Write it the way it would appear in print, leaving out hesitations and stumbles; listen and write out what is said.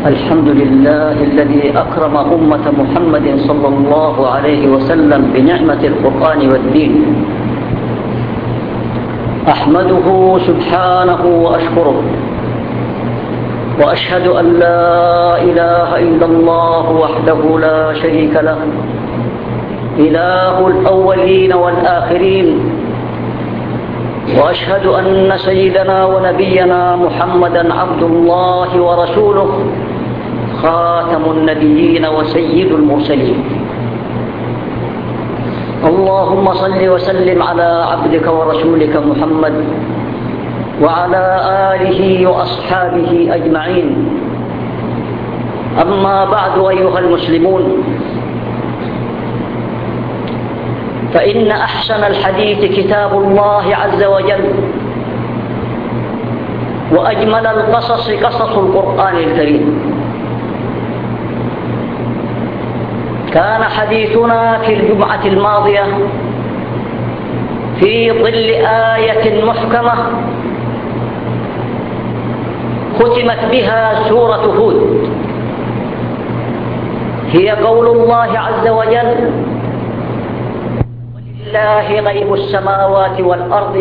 الحمد لله الذي أكرم أمة محمد صلى الله عليه وسلم بنعمة القرآن والدين. أحمده سبحانه وأشكره، وأشهد أن لا إله إلا الله وحده لا شريك له، إله الأولين والآخرين. وأشهد أن سيدنا ونبينا محمدًا عبد الله ورسوله، خاتم النبيين وسيد المرسلين. اللهم صل وسلم على عبدك ورسولك محمد وعلى آله وأصحابه أجمعين. أما بعد أيها المسلمون، فإن أحسن الحديث كتاب الله عز وجل، وأجمل القصص قصص القرآن الكريم. كان حديثنا في الجمعة الماضية في ظل آية محكمة ختمت بها سورة هود، هي قول الله عز وجل: ولله غيب السماوات والأرض